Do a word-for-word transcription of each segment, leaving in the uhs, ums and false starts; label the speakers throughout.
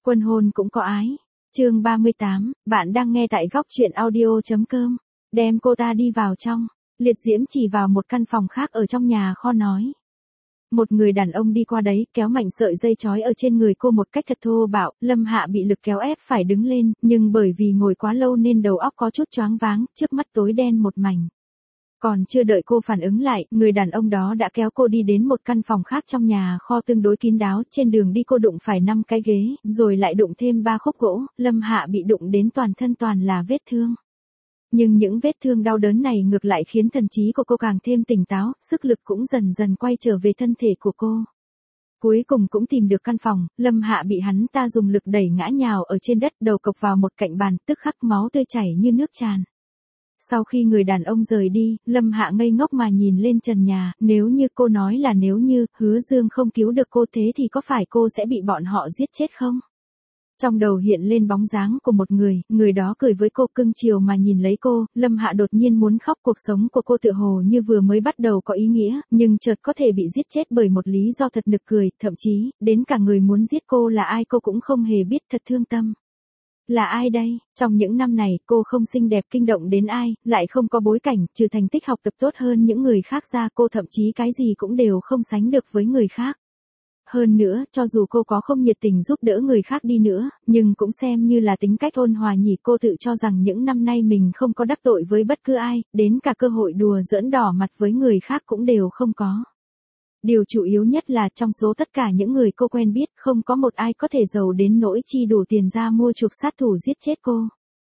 Speaker 1: Quân hôn cũng có ái. Chương ba mươi tám, bạn đang nghe tại góc truyện audio.com. Đem cô ta đi vào trong. Liệt Diễm chỉ vào một căn phòng khác ở trong nhà kho nói. Một người đàn ông đi qua đấy, kéo mạnh sợi dây trói ở trên người cô một cách thật thô bạo. Lâm Hạ bị lực kéo ép phải đứng lên, nhưng bởi vì ngồi quá lâu nên đầu óc có chút choáng váng, trước mắt tối đen một mảnh. Còn chưa đợi cô phản ứng lại, người đàn ông đó đã kéo cô đi đến một căn phòng khác trong nhà kho tương đối kín đáo. Trên đường đi cô đụng phải năm cái ghế, rồi lại đụng thêm ba khúc gỗ. Lâm Hạ bị đụng đến toàn thân toàn là vết thương. Nhưng những vết thương đau đớn này ngược lại khiến thần trí của cô càng thêm tỉnh táo, sức lực cũng dần dần quay trở về thân thể của cô. Cuối cùng cũng tìm được căn phòng, Lâm Hạ bị hắn ta dùng lực đẩy ngã nhào ở trên đất, đầu cộc vào một cạnh bàn, tức khắc máu tươi chảy như nước tràn. Sau khi người đàn ông rời đi, Lâm Hạ ngây ngốc mà nhìn lên trần nhà, nếu như cô nói là nếu như Hứa Dương không cứu được cô thế thì có phải cô sẽ bị bọn họ giết chết không? Trong đầu hiện lên bóng dáng của một người, người đó cười với cô cưng chiều mà nhìn lấy cô. Lâm Hạ đột nhiên muốn khóc, cuộc sống của cô tựa hồ như vừa mới bắt đầu có ý nghĩa, nhưng chợt có thể bị giết chết bởi một lý do thật nực cười, thậm chí, đến cả người muốn giết cô là ai cô cũng không hề biết, thật thương tâm. Là ai đây? Trong những năm này, cô không xinh đẹp kinh động đến ai, lại không có bối cảnh, trừ thành tích học tập tốt hơn những người khác ra, cô thậm chí cái gì cũng đều không sánh được với người khác. Hơn nữa, cho dù cô có không nhiệt tình giúp đỡ người khác đi nữa, nhưng cũng xem như là tính cách ôn hòa nhỉ. Cô tự cho rằng những năm nay mình không có đắc tội với bất cứ ai, đến cả cơ hội đùa giỡn đỏ mặt với người khác cũng đều không có. Điều chủ yếu nhất là trong số tất cả những người cô quen biết, không có một ai có thể giàu đến nỗi chi đủ tiền ra mua chuộc sát thủ giết chết cô.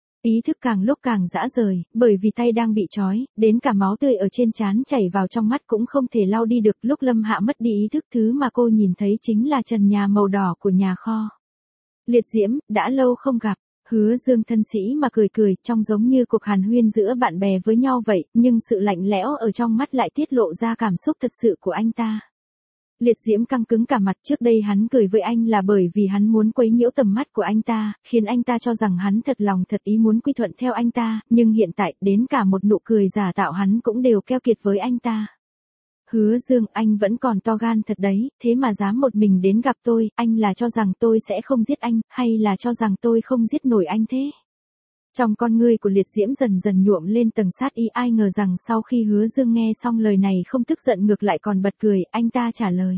Speaker 1: Ý thức càng lúc càng rã rời, bởi vì tay đang bị trói, đến cả máu tươi ở trên trán chảy vào trong mắt cũng không thể lau đi được. Lúc Lâm Hạ mất đi ý thức, thứ mà cô nhìn thấy chính là trần nhà màu đỏ của nhà kho. Liệt Diễm, đã lâu không gặp. Hứa Dương thân sĩ mà cười cười, trông giống như cuộc hàn huyên giữa bạn bè với nhau vậy, nhưng sự lạnh lẽo ở trong mắt lại tiết lộ ra cảm xúc thật sự của anh ta. Liệt Diễm căng cứng cả mặt, trước đây hắn cười với anh là bởi vì hắn muốn quấy nhiễu tầm mắt của anh ta, khiến anh ta cho rằng hắn thật lòng thật ý muốn quy thuận theo anh ta, nhưng hiện tại, đến cả một nụ cười giả tạo hắn cũng đều keo kiệt với anh ta. Hứa Dương, anh vẫn còn to gan thật đấy, thế mà dám một mình đến gặp tôi, anh là cho rằng tôi sẽ không giết anh, hay là cho rằng tôi không giết nổi anh thế? Trong con ngươi của Liệt Diễm dần dần nhuộm lên tầng sát ý, ai ngờ rằng sau khi Hứa Dương nghe xong lời này không tức giận ngược lại còn bật cười, anh ta trả lời.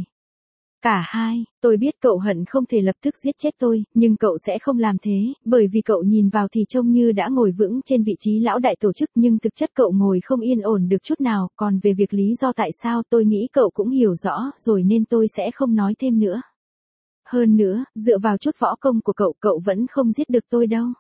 Speaker 1: Cả hai, tôi biết cậu hận không thể lập tức giết chết tôi, nhưng cậu sẽ không làm thế, bởi vì cậu nhìn vào thì trông như đã ngồi vững trên vị trí lão đại tổ chức, nhưng thực chất cậu ngồi không yên ổn được chút nào, còn về việc lý do tại sao tôi nghĩ cậu cũng hiểu rõ rồi nên tôi sẽ không nói thêm nữa. Hơn nữa, dựa vào chút võ công của cậu, cậu vẫn không giết được tôi đâu.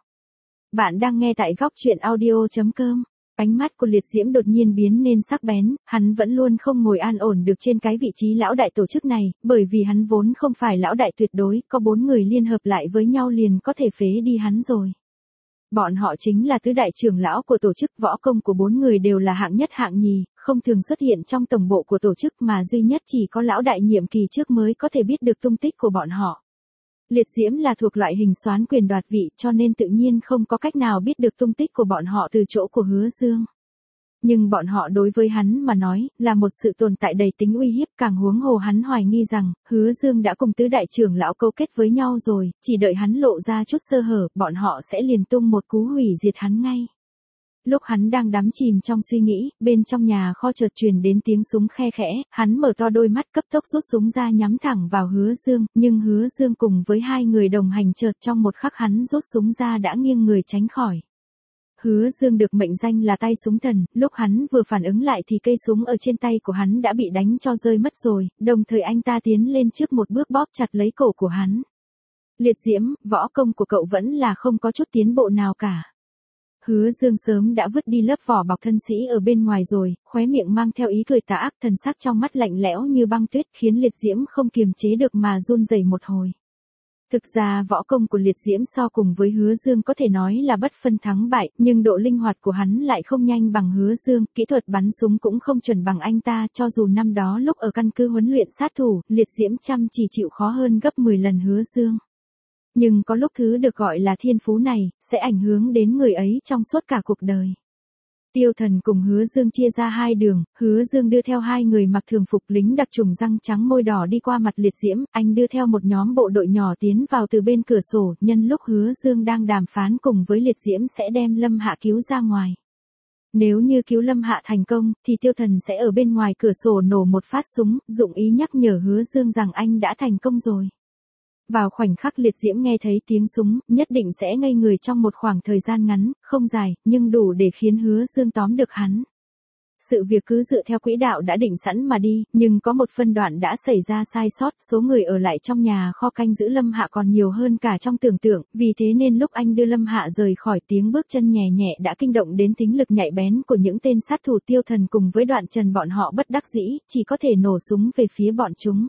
Speaker 1: Bạn đang nghe tại góc truyện audio.com. Ánh mắt của Liệt Diễm đột nhiên biến nên sắc bén, hắn vẫn luôn không ngồi an ổn được trên cái vị trí lão đại tổ chức này, bởi vì hắn vốn không phải lão đại tuyệt đối, có bốn người liên hợp lại với nhau liền có thể phế đi hắn rồi. Bọn họ chính là tứ đại trưởng lão của tổ chức, võ công của bốn người đều là hạng nhất hạng nhì, không thường xuất hiện trong tổng bộ của tổ chức mà duy nhất chỉ có lão đại nhiệm kỳ trước mới có thể biết được tung tích của bọn họ. Liệt Diễm là thuộc loại hình soán quyền đoạt vị, cho nên tự nhiên không có cách nào biết được tung tích của bọn họ từ chỗ của Hứa Dương. Nhưng bọn họ đối với hắn mà nói, là một sự tồn tại đầy tính uy hiếp, càng huống hồ hắn hoài nghi rằng, Hứa Dương đã cùng tứ đại trưởng lão câu kết với nhau rồi, chỉ đợi hắn lộ ra chút sơ hở, bọn họ sẽ liền tung một cú hủy diệt hắn ngay. Lúc hắn đang đắm chìm trong suy nghĩ, bên trong nhà kho chợt truyền đến tiếng súng khe khẽ, hắn mở to đôi mắt cấp tốc rút súng ra nhắm thẳng vào Hứa Dương, nhưng Hứa Dương cùng với hai người đồng hành chợt trong một khắc hắn rút súng ra đã nghiêng người tránh khỏi. Hứa Dương được mệnh danh là tay súng thần, lúc hắn vừa phản ứng lại thì cây súng ở trên tay của hắn đã bị đánh cho rơi mất rồi, đồng thời anh ta tiến lên trước một bước bóp chặt lấy cổ của hắn. Liệt Diễm, võ công của cậu vẫn là không có chút tiến bộ nào cả. Hứa Dương sớm đã vứt đi lớp vỏ bọc thân sĩ ở bên ngoài rồi, khóe miệng mang theo ý cười tà ác, thần sắc trong mắt lạnh lẽo như băng tuyết khiến Liệt Diễm không kiềm chế được mà run rẩy một hồi. Thực ra võ công của Liệt Diễm so cùng với Hứa Dương có thể nói là bất phân thắng bại, nhưng độ linh hoạt của hắn lại không nhanh bằng Hứa Dương, kỹ thuật bắn súng cũng không chuẩn bằng anh ta, cho dù năm đó lúc ở căn cứ huấn luyện sát thủ, Liệt Diễm chăm chỉ chịu khó hơn gấp mười lần Hứa Dương. Nhưng có lúc thứ được gọi là thiên phú này, sẽ ảnh hưởng đến người ấy trong suốt cả cuộc đời. Tiêu Thần cùng Hứa Dương chia ra hai đường, Hứa Dương đưa theo hai người mặc thường phục lính đặc trùng răng trắng môi đỏ đi qua mặt liệt diễm, anh đưa theo một nhóm bộ đội nhỏ tiến vào từ bên cửa sổ, nhân lúc Hứa Dương đang đàm phán cùng với liệt diễm sẽ đem Lâm Hạ cứu ra ngoài. Nếu như cứu Lâm Hạ thành công, thì Tiêu Thần sẽ ở bên ngoài cửa sổ nổ một phát súng, dụng ý nhắc nhở Hứa Dương rằng anh đã thành công rồi. Vào khoảnh khắc liệt diễm nghe thấy tiếng súng, nhất định sẽ ngây người trong một khoảng thời gian ngắn, không dài, nhưng đủ để khiến Hứa Dương tóm được hắn. Sự việc cứ dựa theo quỹ đạo đã định sẵn mà đi, nhưng có một phân đoạn đã xảy ra sai sót, số người ở lại trong nhà kho canh giữ Lâm Hạ còn nhiều hơn cả trong tưởng tượng, vì thế nên lúc anh đưa Lâm Hạ rời khỏi, tiếng bước chân nhẹ nhẹ đã kinh động đến tính lực nhạy bén của những tên sát thủ. Tiêu Thần cùng với Đoạn Trần bọn họ bất đắc dĩ, chỉ có thể nổ súng về phía bọn chúng.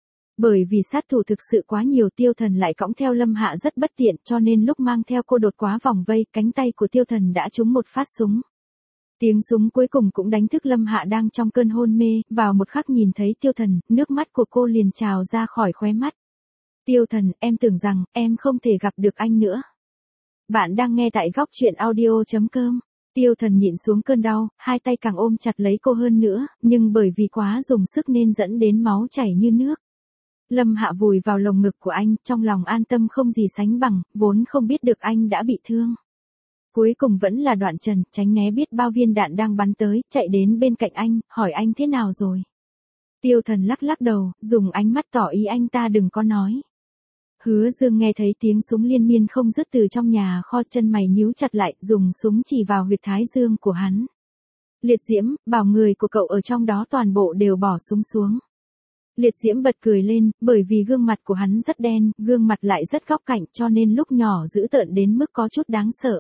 Speaker 1: Bởi vì sát thủ thực sự quá nhiều, Tiêu Thần lại cõng theo Lâm Hạ rất bất tiện, cho nên lúc mang theo cô đột quá vòng vây, cánh tay của Tiêu Thần đã trúng một phát súng. Tiếng súng cuối cùng cũng đánh thức Lâm Hạ đang trong cơn hôn mê, vào một khắc nhìn thấy Tiêu Thần, nước mắt của cô liền trào ra khỏi khóe mắt. Tiêu Thần, em tưởng rằng, em không thể gặp được anh nữa. Bạn đang nghe tại góc truyện audio chấm com. Tiêu Thần nhịn xuống cơn đau, hai tay càng ôm chặt lấy cô hơn nữa, nhưng bởi vì quá dùng sức nên dẫn đến máu chảy như nước. Lâm Hạ vùi vào lồng ngực của anh, trong lòng an tâm không gì sánh bằng, vốn không biết được anh đã bị thương. Cuối cùng vẫn là Đoạn Trần, tránh né biết bao viên đạn đang bắn tới, chạy đến bên cạnh anh, hỏi anh thế nào rồi. Tiêu Thần lắc lắc đầu, dùng ánh mắt tỏ ý anh ta đừng có nói. Hứa Dương nghe thấy tiếng súng liên miên không dứt từ trong nhà kho, chân mày nhíu chặt lại, dùng súng chỉ vào huyệt thái dương của hắn. Liệt Diễm, bảo người của cậu ở trong đó toàn bộ đều bỏ súng xuống. Liệt Diễm bật cười lên, bởi vì gương mặt của hắn rất đen, gương mặt lại rất góc cạnh, cho nên lúc nhỏ dữ tợn đến mức có chút đáng sợ.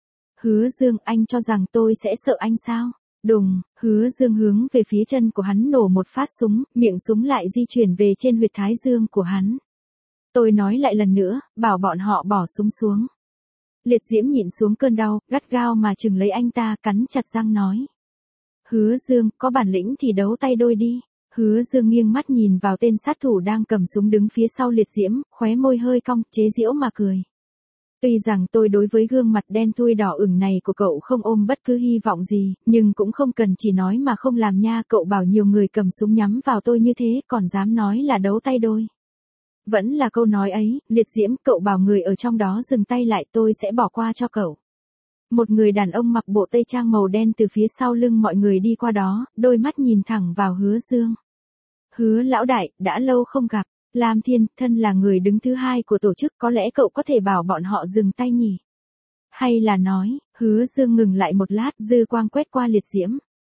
Speaker 1: Hứa Dương, anh cho rằng tôi sẽ sợ anh sao? Đùng, Hứa Dương hướng về phía chân của hắn nổ một phát súng, miệng súng lại di chuyển về trên huyệt thái dương của hắn. Tôi nói lại lần nữa, bảo bọn họ bỏ súng xuống. Liệt Diễm nhịn xuống cơn đau, gắt gao mà chừng lấy anh ta, cắn chặt răng nói. Hứa Dương, có bản lĩnh thì đấu tay đôi đi. Hứa Dương nghiêng mắt nhìn vào tên sát thủ đang cầm súng đứng phía sau Liệt Diễm, khóe môi hơi cong, chế giễu mà cười. Tuy rằng tôi đối với gương mặt đen thui đỏ ửng này của cậu không ôm bất cứ hy vọng gì, nhưng cũng không cần chỉ nói mà không làm nha, cậu bảo nhiều người cầm súng nhắm vào tôi như thế, còn dám nói là đấu tay đôi. Vẫn là câu nói ấy, Liệt Diễm, cậu bảo người ở trong đó dừng tay lại, tôi sẽ bỏ qua cho cậu. Một người đàn ông mặc bộ tây trang màu đen từ phía sau lưng mọi người đi qua đó, đôi mắt nhìn thẳng vào Hứa Dương. Hứa lão đại, đã lâu không gặp. Lam Thiên, thân là người đứng thứ hai của tổ chức, có lẽ cậu có thể bảo bọn họ dừng tay nhỉ? Hay là nói, Hứa Dương ngừng lại một lát, dư quang quét qua Liệt Diễm.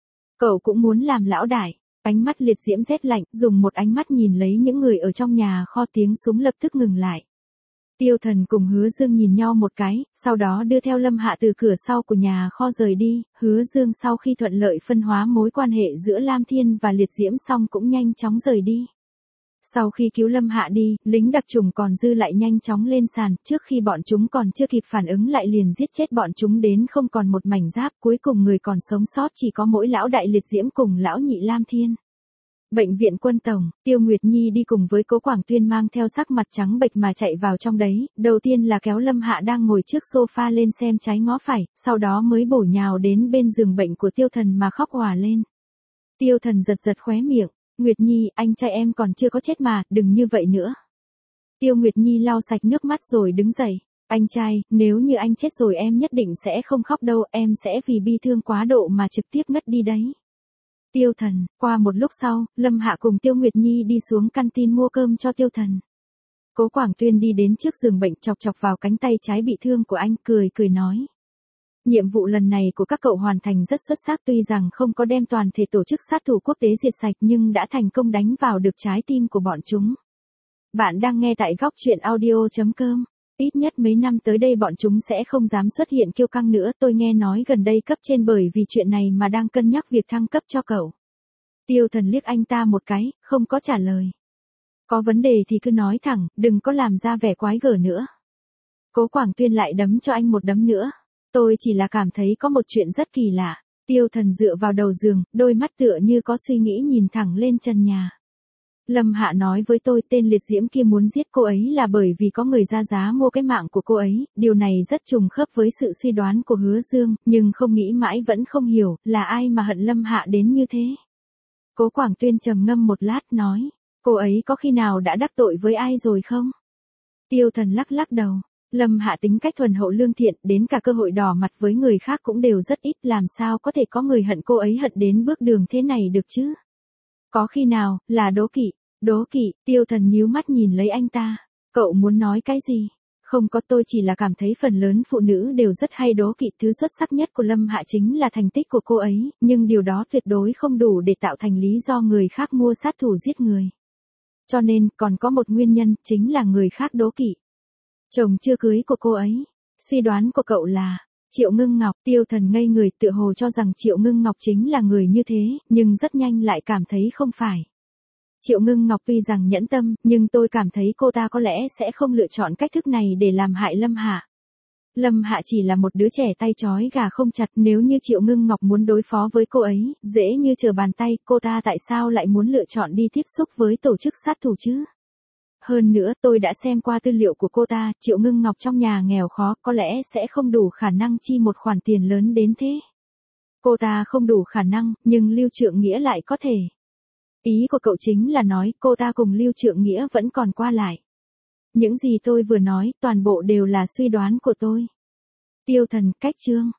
Speaker 1: Cậu cũng muốn làm lão đại. Ánh mắt Liệt Diễm rét lạnh, dùng một ánh mắt nhìn lấy những người ở trong nhà kho, tiếng súng lập tức ngừng lại. Tiêu Thần cùng Hứa Dương nhìn nhau một cái, sau đó đưa theo Lâm Hạ từ cửa sau của nhà kho rời đi. Hứa Dương sau khi thuận lợi phân hóa mối quan hệ giữa Lam Thiên và Liệt Diễm xong cũng nhanh chóng rời đi. Sau khi cứu Lâm Hạ đi, lính đặc trùng còn dư lại nhanh chóng lên sàn, trước khi bọn chúng còn chưa kịp phản ứng lại liền giết chết bọn chúng đến không còn một mảnh giáp, cuối cùng người còn sống sót chỉ có mỗi lão đại Liệt Diễm cùng lão nhị Lam Thiên. Bệnh viện Quân Tổng, Tiêu Nguyệt Nhi đi cùng với Cố Quảng Tuyên mang theo sắc mặt trắng bệch mà chạy vào trong đấy, đầu tiên là kéo Lâm Hạ đang ngồi trước sofa lên xem trái ngó phải, sau đó mới bổ nhào đến bên giường bệnh của Tiêu Thần mà khóc òa lên. Tiêu Thần giật giật khóe miệng. Nguyệt Nhi, anh trai em còn chưa có chết mà, đừng như vậy nữa. Tiêu Nguyệt Nhi lau sạch nước mắt rồi đứng dậy. Anh trai, nếu như anh chết rồi em nhất định sẽ không khóc đâu, em sẽ vì bi thương quá độ mà trực tiếp ngất đi đấy. Tiêu Thần, qua một lúc sau, Lâm Hạ cùng Tiêu Nguyệt Nhi đi xuống canteen mua cơm cho Tiêu Thần. Cố Quảng Tuyên đi đến trước giường bệnh chọc chọc vào cánh tay trái bị thương của anh, cười cười nói. Nhiệm vụ lần này của các cậu hoàn thành rất xuất sắc, tuy rằng không có đem toàn thể tổ chức sát thủ quốc tế diệt sạch nhưng đã thành công đánh vào được trái tim của bọn chúng. Bạn đang nghe tại góc truyện audio chấm com. Ít nhất mấy năm tới đây bọn chúng sẽ không dám xuất hiện kiêu căng nữa, tôi nghe nói gần đây cấp trên bởi vì chuyện này mà đang cân nhắc việc thăng cấp cho cậu. Tiêu Thần liếc anh ta một cái, không có trả lời. Có vấn đề thì cứ nói thẳng, đừng có làm ra vẻ quái gở nữa. Cố Quảng Tuyên lại đấm cho anh một đấm nữa. Tôi chỉ là cảm thấy có một chuyện rất kỳ lạ. Tiêu Thần dựa vào đầu giường, đôi mắt tựa như có suy nghĩ nhìn thẳng lên trần nhà. Lâm Hạ nói với tôi tên liệt diễm kia muốn giết cô ấy là bởi vì có người ra giá mua cái mạng của cô ấy, điều này rất trùng khớp với sự suy đoán của Hứa Dương, nhưng không nghĩ mãi vẫn không hiểu, là ai mà hận Lâm Hạ đến như thế. Cố Quảng Tuyên trầm ngâm một lát nói, cô ấy có khi nào đã đắc tội với ai rồi không? Tiêu Thần lắc lắc đầu. Lâm Hạ tính cách thuần hậu lương thiện, đến cả cơ hội đỏ mặt với người khác cũng đều rất ít, làm sao có thể có người hận cô ấy hận đến bước đường thế này được chứ? Có khi nào, là đố kỵ, đố kỵ, Tiêu Thần nhíu mắt nhìn lấy anh ta. Cậu muốn nói cái gì? Không có, tôi chỉ là cảm thấy phần lớn phụ nữ đều rất hay đố kỵ, thứ xuất sắc nhất của Lâm Hạ chính là thành tích của cô ấy, nhưng điều đó tuyệt đối không đủ để tạo thành lý do người khác mua sát thủ giết người. Cho nên, còn có một nguyên nhân, chính là người khác đố kỵ. Chồng chưa cưới của cô ấy. Suy đoán của cậu là Triệu Ngưng Ngọc. Tiêu Thần ngây người, tựa hồ cho rằng Triệu Ngưng Ngọc chính là người như thế, nhưng rất nhanh lại cảm thấy không phải. Triệu Ngưng Ngọc tuy rằng nhẫn tâm, nhưng tôi cảm thấy cô ta có lẽ sẽ không lựa chọn cách thức này để làm hại Lâm Hạ. Lâm Hạ chỉ là một đứa trẻ tay trói gà không chặt, nếu như Triệu Ngưng Ngọc muốn đối phó với cô ấy, dễ như trở bàn tay, cô ta tại sao lại muốn lựa chọn đi tiếp xúc với tổ chức sát thủ chứ? Hơn nữa, tôi đã xem qua tư liệu của cô ta, Triệu Ngưng Ngọc trong nhà nghèo khó, có lẽ sẽ không đủ khả năng chi một khoản tiền lớn đến thế. Cô ta không đủ khả năng, nhưng Lưu Trượng Nghĩa lại có thể. Ý của cậu chính là nói cô ta cùng Lưu Trượng Nghĩa vẫn còn qua lại. Những gì tôi vừa nói, toàn bộ đều là suy đoán của tôi. Tiêu Thần, cách chương.